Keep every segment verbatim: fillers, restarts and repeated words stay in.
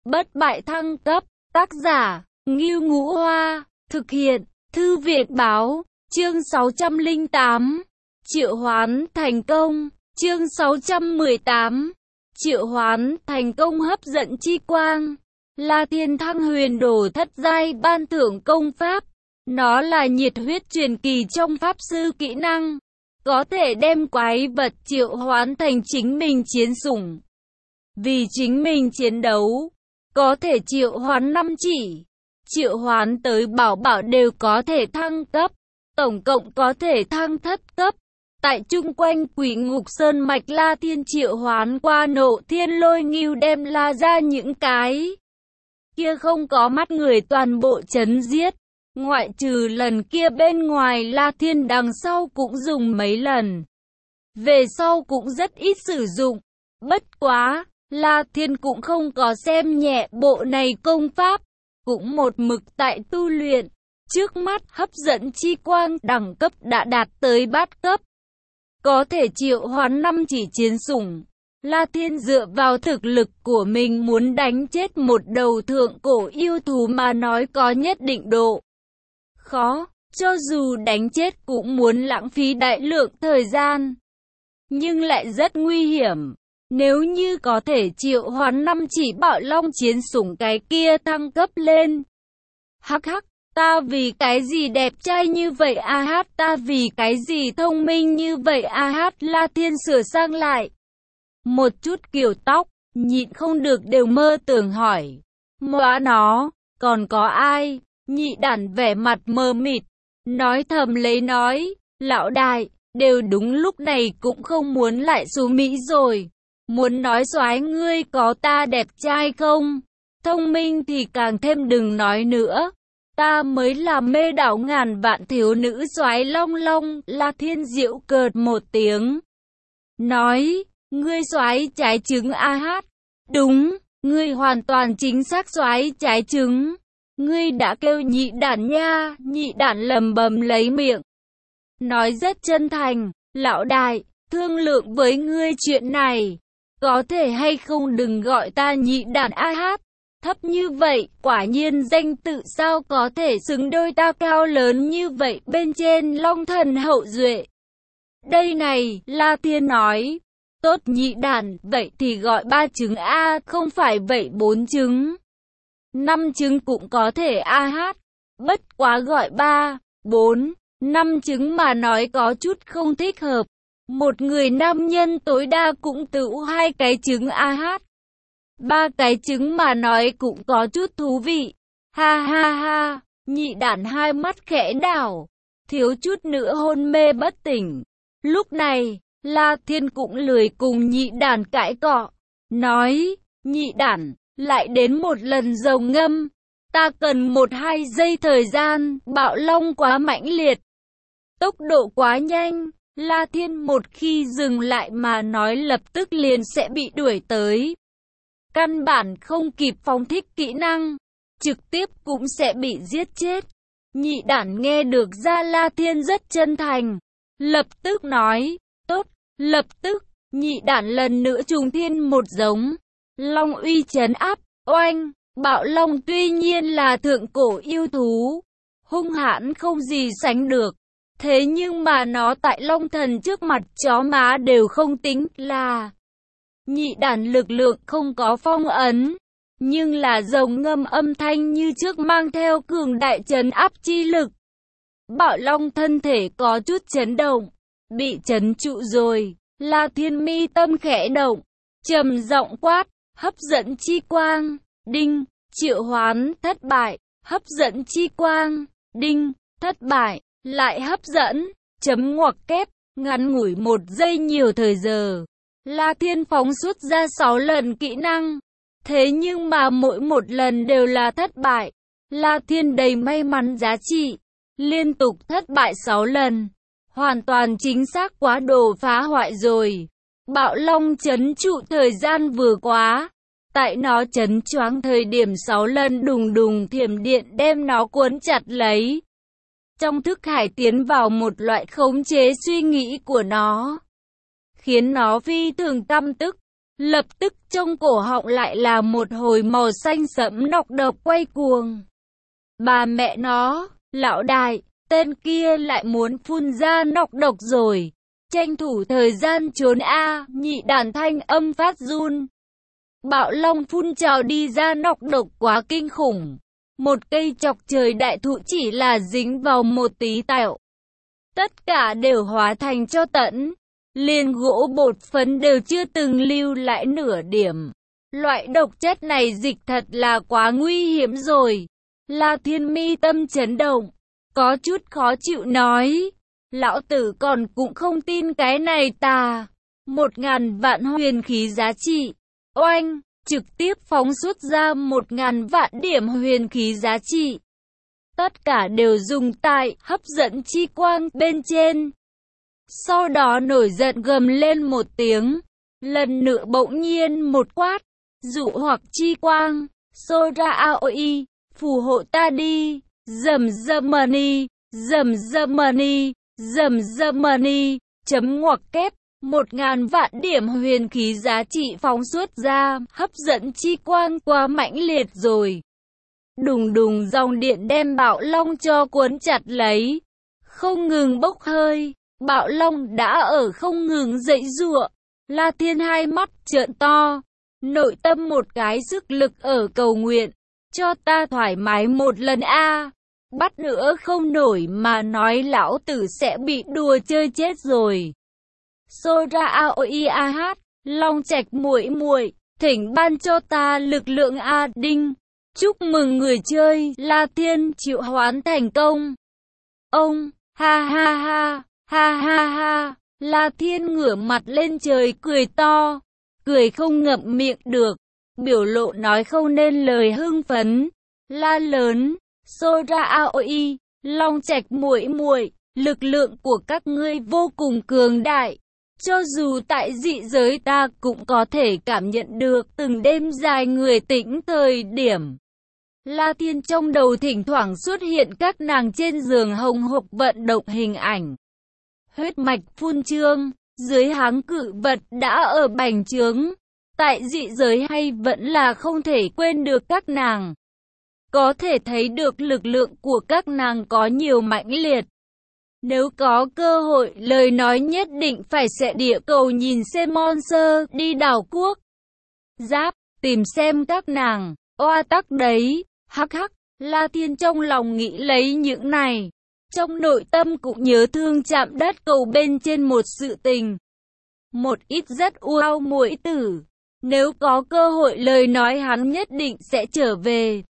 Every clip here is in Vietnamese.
Bất bại thăng cấp, tác giả, Ngưu Ngũ Hoa, thực hiện, Thư viện Báo, chương sáu trăm lẻ tám, triệu hoán thành công, chương sáu trăm mười tám, triệu hoán thành công hấp dẫn chi quang, La Thiên Thăng huyền đồ thất giai ban thưởng công pháp, nó là nhiệt huyết truyền kỳ trong pháp sư kỹ năng, có thể đem quái vật triệu hoán thành chính mình chiến sủng. Vì chính mình chiến đấu, có thể triệu hoán năm chỉ, triệu hoán tới bảo bảo đều có thể thăng cấp, tổng cộng có thể thăng thất cấp. Tại chung quanh Quỷ Ngục Sơn mạch, La Thiên triệu hoán qua Nộ Thiên Lôi Ngưu đem la ra những cái kia không có mắt người toàn bộ chấn giết. Ngoại trừ lần kia bên ngoài, La Thiên đằng sau cũng dùng mấy lần, về sau cũng rất ít sử dụng. Bất quá, La Thiên cũng không có xem nhẹ bộ này công pháp, cũng một mực tại tu luyện. Trước mắt hấp dẫn chi quang đẳng cấp đã đạt tới bát cấp, có thể triệu hoán năm chỉ chiến sủng. La Thiên dựa vào thực lực của mình muốn đánh chết một đầu thượng cổ yêu thú mà nói có nhất định độ khó, cho dù đánh chết cũng muốn lãng phí đại lượng thời gian, nhưng lại rất nguy hiểm. Nếu như có thể triệu hoán năm chỉ bạo long chiến sủng cái kia thăng cấp lên. Hắc hắc, ta vì cái gì đẹp trai như vậy a hát, ta vì cái gì thông minh như vậy a hát. La Thiên sửa sang lại một chút kiểu tóc, nhịn không được đều mơ tưởng hỏi, móa nó, còn có ai? Nhị đản vẻ mặt mờ mịt, nói thầm lấy nói, lão đại, đều đúng lúc này cũng không muốn lại xuống Mỹ rồi. Muốn nói soái ngươi có ta đẹp trai không? Thông minh thì càng thêm đừng nói nữa. Ta mới là mê đảo ngàn vạn thiếu nữ soái long long. La Thiên giễu cợt một tiếng, nói, ngươi soái trái trứng a hát. Đúng, ngươi hoàn toàn chính xác soái trái trứng. Ngươi đã kêu nhị đản nha. Nhị đản lầm bầm lấy miệng, nói rất chân thành, lão đại, thương lượng với ngươi chuyện này. Có thể hay không đừng gọi ta nhị đản a hát. Thấp như vậy, quả nhiên danh tự sao có thể xứng đôi ta cao lớn như vậy bên trên long thần hậu duệ. Đây này, La Thiên nói, tốt nhị đản, vậy thì gọi ba trứng a, không phải vậy bốn trứng. Năm trứng cũng có thể a hát, bất quá gọi ba, bốn, năm trứng mà nói có chút không thích hợp. Một người nam nhân tối đa cũng tự hai cái trứng a hát. Ba cái trứng mà nói cũng có chút thú vị. Ha ha ha, nhị đản hai mắt khẽ đảo, thiếu chút nữa hôn mê bất tỉnh. Lúc này, La Thiên cũng lười cùng nhị đản cãi cọ, nói, nhị đản, lại đến một lần rồng ngâm. Ta cần một hai giây thời gian, bạo long quá mãnh liệt, tốc độ quá nhanh. La Thiên một khi dừng lại mà nói lập tức liền sẽ bị đuổi tới. Căn bản không kịp phóng thích kỹ năng, trực tiếp cũng sẽ bị giết chết. Nhị đản nghe được ra La Thiên rất chân thành, lập tức nói, tốt, lập tức. Nhị đản lần nữa trùng thiên một giống, long uy trấn áp, oanh. Bạo long tuy nhiên là thượng cổ yêu thú, hung hãn không gì sánh được. Thế nhưng mà nó tại long thần trước mặt chó má đều không tính là. Nhị đản lực lượng không có phong ấn, nhưng là rồng ngâm âm thanh như trước mang theo cường đại trấn áp chi lực. Bạo long thân thể có chút chấn động, bị trấn trụ rồi. La Thiên mi tâm khẽ động, trầm giọng quát, hấp dẫn chi quang, đinh, triệu hoán thất bại, hấp dẫn chi quang, đinh, thất bại. Lại hấp dẫn, chấm ngoặc kép, ngắn ngủi một giây nhiều thời giờ. La Thiên phóng xuất ra sáu lần kỹ năng, thế nhưng mà mỗi một lần đều là thất bại. La Thiên đầy may mắn giá trị, liên tục thất bại sáu lần, hoàn toàn chính xác quá đồ phá hoại rồi. Bạo long chấn trụ thời gian vừa quá, tại nó chấn choáng thời điểm sáu lần đùng đùng thiểm điện đem nó cuốn chặt lấy. Trong thức hải tiến vào một loại khống chế suy nghĩ của nó, khiến nó phi thường căm tức. Lập tức trong cổ họng lại là một hồi màu xanh sẫm nọc độc quay cuồng. Bà mẹ nó, lão đại, tên kia lại muốn phun ra nọc độc rồi. Tranh thủ thời gian trốn a, nhị đàn thanh âm phát run. Bạo long phun trào đi ra nọc độc quá kinh khủng. Một cây chọc trời đại thụ chỉ là dính vào một tí tẹo. Tất cả đều hóa thành cho tẫn. Liền gỗ bột phấn đều chưa từng lưu lại nửa điểm. Loại độc chất này dịch thật là quá nguy hiểm rồi. La Thiên mi tâm chấn động. Có chút khó chịu nói. Lão tử còn cũng không tin cái này ta. Một ngàn vạn huyền khí giá trị. Oanh, trực tiếp phóng xuất ra một ngàn vạn điểm huyền khí giá trị. Tất cả đều dùng tại hấp dẫn chi quang bên trên. Sau đó nổi giận gầm lên một tiếng. Lần nữa bỗng nhiên một quát. Dụ hoặc chi quang. Sora Aoi. Phù hộ ta đi. Dầm dầm money. Dầm dầm money. Dầm dầm money. Chấm ngoặc kép. Một ngàn vạn điểm huyền khí giá trị phóng xuất ra. Hấp dẫn chi quang quá mãnh liệt rồi. Đùng đùng dòng điện đem bạo long cho cuốn chặt lấy. Không ngừng bốc hơi. Bạo long đã ở không ngừng dậy giụa. La Thiên hai mắt trợn to. Nội tâm một cái sức lực ở cầu nguyện. Cho ta thoải mái một lần a. Bắt nữa không nổi mà nói lão tử sẽ bị đùa chơi chết rồi. Sora Aoi a hát. Long Trạch muội muội, thỉnh ban cho ta lực lượng a đinh. Chúc mừng người chơi La Thiên triệu hoán thành công. Ông, ha ha ha, ha ha ha. La Thiên ngửa mặt lên trời cười to. Cười không ngậm miệng được. Biểu lộ nói không nên lời hưng phấn. La lớn. Sora Aoi, Long Trạch muội muội, lực lượng của các ngươi vô cùng cường đại. Cho dù tại dị giới ta cũng có thể cảm nhận được từng đêm dài người tĩnh thời điểm. La Thiên trong đầu thỉnh thoảng xuất hiện các nàng trên giường hồng hộc vận động hình ảnh. Huyết mạch phun trương, dưới háng cự vật đã ở bành trướng. Tại dị giới hay vẫn là không thể quên được các nàng. Có thể thấy được lực lượng của các nàng có nhiều mãnh liệt. Nếu có cơ hội, lời nói nhất định phải sẽ địa cầu nhìn xem monster đi đảo quốc. Giáp, tìm xem các nàng, oa tắc đấy, hắc hắc, La Thiên trong lòng nghĩ lấy những này. Trong nội tâm cũng nhớ thương chạm đất cầu bên trên một sự tình. Một ít rất wow muội tử. Nếu có cơ hội lời nói hắn nhất định sẽ trở về.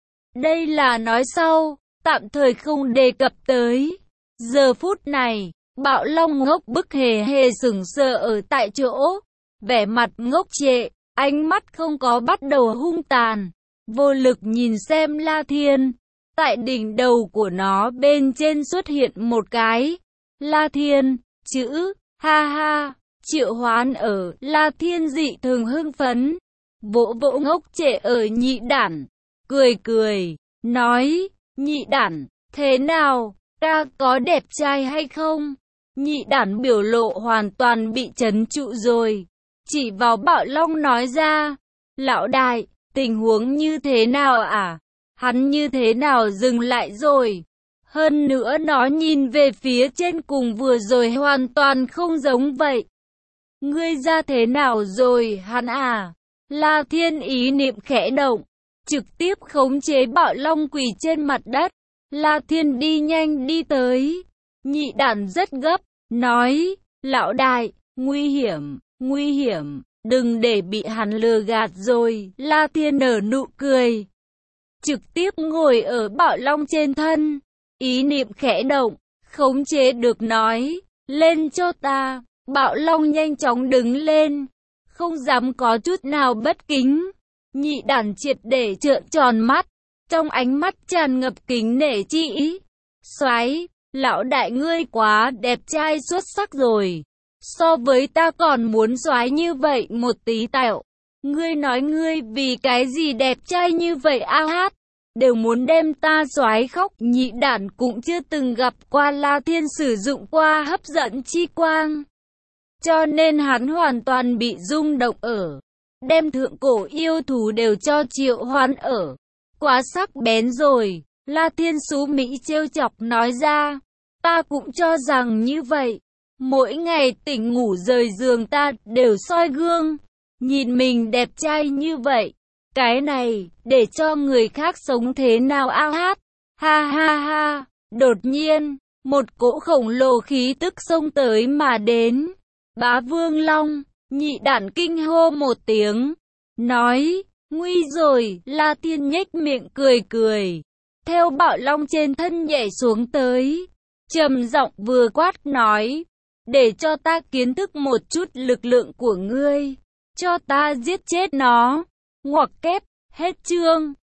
Đây là nói sau, tạm thời không đề cập tới. Giờ phút này, Bạo Long ngốc bức hề hề sững sờ ở tại chỗ. Vẻ mặt ngốc trệ, ánh mắt không có bắt đầu hung tàn. Vô lực nhìn xem La Thiên. Tại đỉnh đầu của nó bên trên xuất hiện một cái. La Thiên, chữ, ha ha, triệu hoán ở. La Thiên dị thường hưng phấn. Vỗ vỗ ngốc trệ ở nhị đản. Cười cười, nói, nhị đản, thế nào, ta có đẹp trai hay không? Nhị đản biểu lộ hoàn toàn bị trấn trụ rồi. Chỉ vào Bạo Long nói ra, lão đại, tình huống như thế nào à? Hắn như thế nào dừng lại rồi? Hơn nữa nó nhìn về phía trên cùng vừa rồi hoàn toàn không giống vậy. Ngươi ra thế nào rồi hắn à? La Thiên ý niệm khẽ động. Trực tiếp khống chế Bạo Long quỳ trên mặt đất. La Thiên đi nhanh đi tới. Nhị đản rất gấp, nói, lão đại, nguy hiểm, nguy hiểm, đừng để bị hắn lừa gạt rồi. La Thiên nở nụ cười. Trực tiếp ngồi ở Bạo Long trên thân. Ý niệm khẽ động, khống chế được nói, lên cho ta. Bạo Long nhanh chóng đứng lên. Không dám có chút nào bất kính. Nhị đản triệt để trợn tròn mắt, trong ánh mắt tràn ngập kính nể chi ý. Soái, lão đại ngươi quá đẹp trai xuất sắc rồi. So với ta còn muốn soái như vậy một tí tẹo. Ngươi nói ngươi vì cái gì đẹp trai như vậy a hát, đều muốn đem ta soái khóc. Nhị đản cũng chưa từng gặp qua La Thiên sử dụng qua hấp dẫn chi quang. Cho nên hắn hoàn toàn bị rung động ở đem thượng cổ yêu thú đều cho Triệu Hoán ở. Quá sắc bén rồi, La Thiên Sú Mỹ trêu chọc nói ra. Ta cũng cho rằng như vậy. Mỗi ngày tỉnh ngủ rời giường ta đều soi gương, nhìn mình đẹp trai như vậy. Cái này, để cho người khác sống thế nào a hát. Ha ha ha, đột nhiên, một cỗ khổng lồ khí tức xông tới mà đến. Bá Vương Long, nhị đản kinh hô một tiếng, nói, nguy rồi, La Thiên nhếch miệng cười cười. Theo bạo long trên thân nhảy xuống tới, trầm giọng vừa quát nói, để cho ta kiến thức một chút lực lượng của ngươi, cho ta giết chết nó. Ngoặc kép, hết chương.